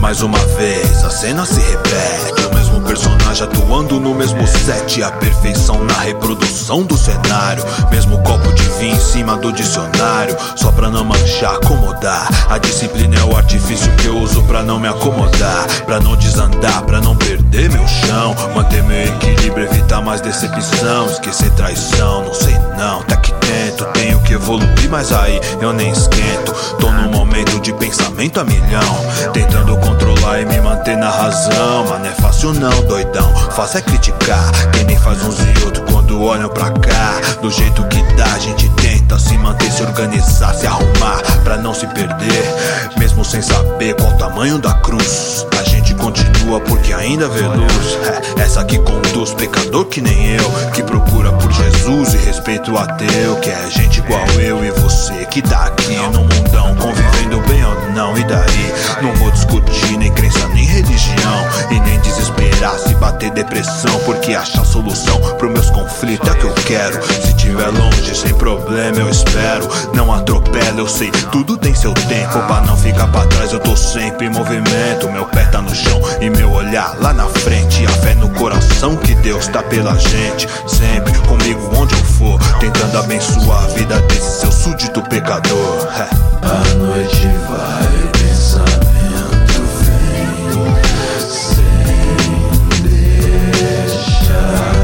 Mais uma vez a cena se repete, o mesmo personagem atuando no mesmo set. A perfeição na reprodução do cenário, mesmo copo de vinho em cima do dicionário. Só pra não manchar, acomodar. A disciplina é o artifício que eu uso pra não me acomodar, pra não desandar, pra não perder meu chão. Manter meu equilíbrio, evitar mais decepção. Esquecer traição, não sei não, tá aqui dentro. Tenho que evoluir, mas aí eu nem esquento. Tô num momento de pensamento a milhão, tentando controlar e me manter na razão. Mas não é fácil não, doidão, fácil é criticar quem nem faz uns e outros quando olham pra cá. Do jeito que dá, a gente tenta se manter, se organizar, se arrumar pra não se perder. Mesmo sem saber qual o tamanho da cruz, a gente continua porque ainda vê luz. Essa que conduz, pecador que nem eu, que procura por Jesus e respeito o ateu. Que é gente igual eu e você que tá aqui no mundão, convivendo bem ou não, e daí? Não vou discutir nem crença nem religião, e nem desesperar se bater depressão, porque achar solução pros meus conflitos é o que eu quero. Se tiver longe, sem problema eu espero. Não atropelo, eu sei, tudo tem seu tempo. Pra não ficar pra trás eu tô sempre em movimento. Meu pé tá no chão e meu olhar lá na frente. A fé no coração que Deus tá pela gente, sempre comigo onde eu for, tentando abençoar a vida desse seu súdito pecador. A noite vai, pensamento vem, sem deixar.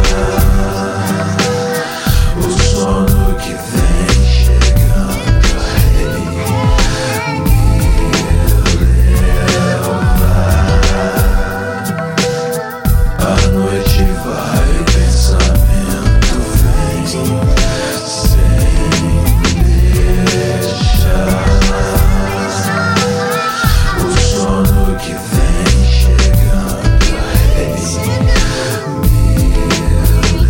O sono que vem chegando aí me levar. A noite vai, pensamento vem, sem deixar. O sono que vem chegando aí me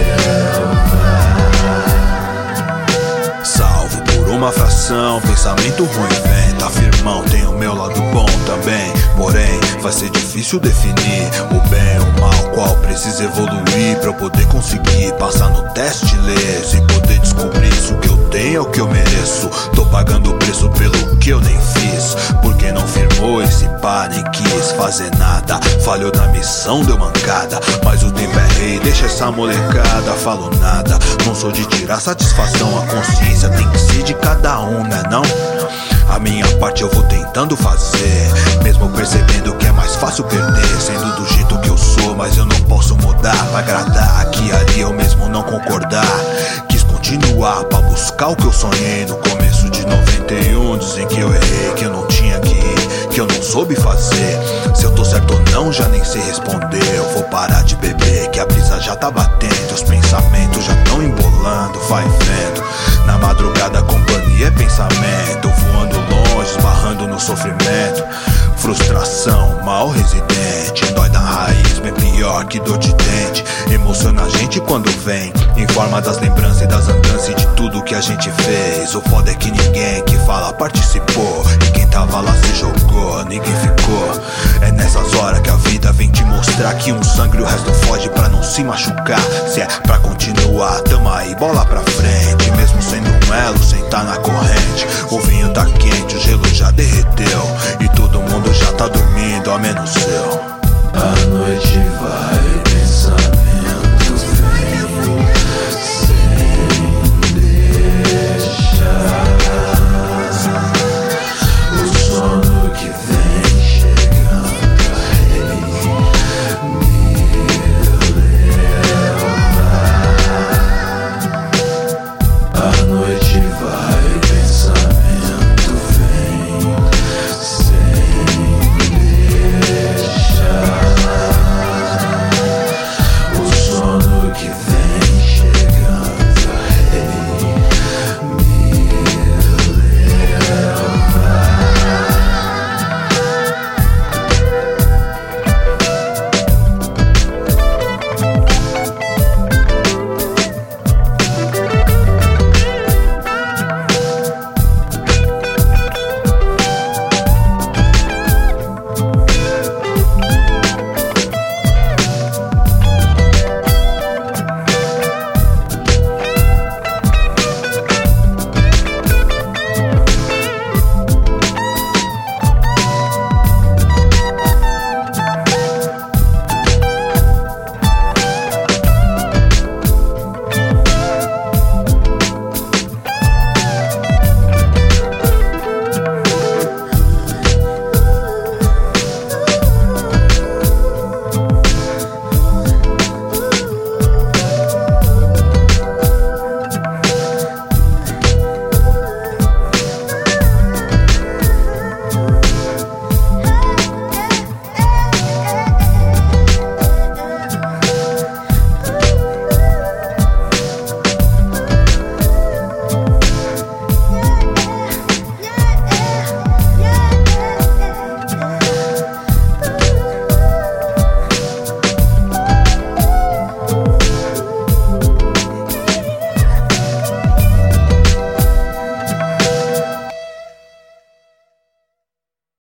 levar. Salvo por uma fração, pensamento ruim vem, tá firmão, tem o meu lado bom também. Porém, vai ser difícil definir o bem, o mal, qual precisa evoluir pra eu poder conseguir passar no teste, ler e poder descobrir se o que eu tenho é o que eu mereço. Tô pagando o preço pelo que eu nem fiz, porque não firmou esse pá, nem quis fazer nada. Falhou na missão, deu mancada, mas o tempo é rei, deixa essa molecada. Falo nada, não sou de tirar satisfação, a consciência tem que ser de cada um, né não? A minha parte eu vou tentando fazer, mesmo percebendo que é mais fácil perder, sendo do jeito que eu sou, mas eu não posso mudar pra agradar. Aqui e ali eu mesmo não concordar, quis continuar pra buscar o que eu sonhei. No começo de 91 dizem que eu errei, que eu não tinha que ir, que eu não soube fazer. Se eu tô certo ou não já nem sei responder. Eu vou parar de beber, que a brisa já tá batendo, os pensamentos já tão embolando, vai vendo. Na madrugada a companhia é pensamento, voando longe, esbarrando no sofrimento. Frustração, mal residente, dói da raiz, bem pior que dor de dente. Emociona a gente quando vem, em forma das lembranças e das andanças e de tudo que a gente fez. O foda é que ninguém que fala participou, e quem tava lá se jogou, ninguém ficou. É nessas horas que a vida vem te mostrar que um sangue e o resto foge pra não se machucar. Se é pra continuar, tamo aí, bola pra frente, mesmo sendo um elo, sem tá na corrente.